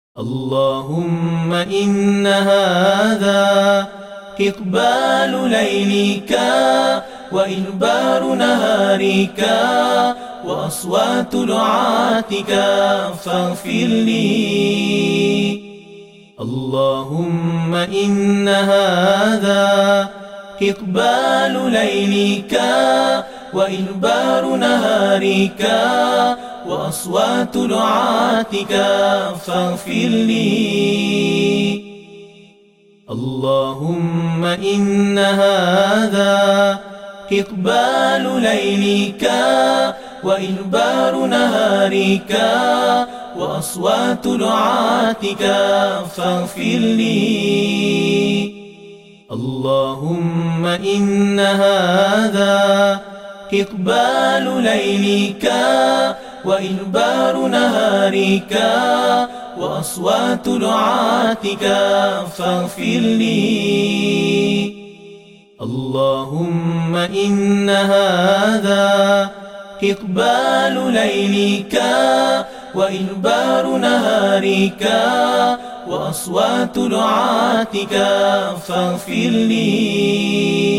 اللهم إن هذا إقبال ليلك وإدبار نهارك وأصوات دعاتك فاغفر لي. اللهم إن هذا إقبال ليلك وإدبار نهارك وأصوات دعاتك فاغفر لي. اللهم إن هذا إقبال ليلك وإدبار نهارك وأصوات دعاتك فاغفر لي. اللهم إن هذا إقبال ليلك وإدبار نهارك وأصوات دعاتك فاغفر لي. اللهم إن هذا إقبال ليلك وإدبار نهارك وأصوات دعاتك فاغفر لي.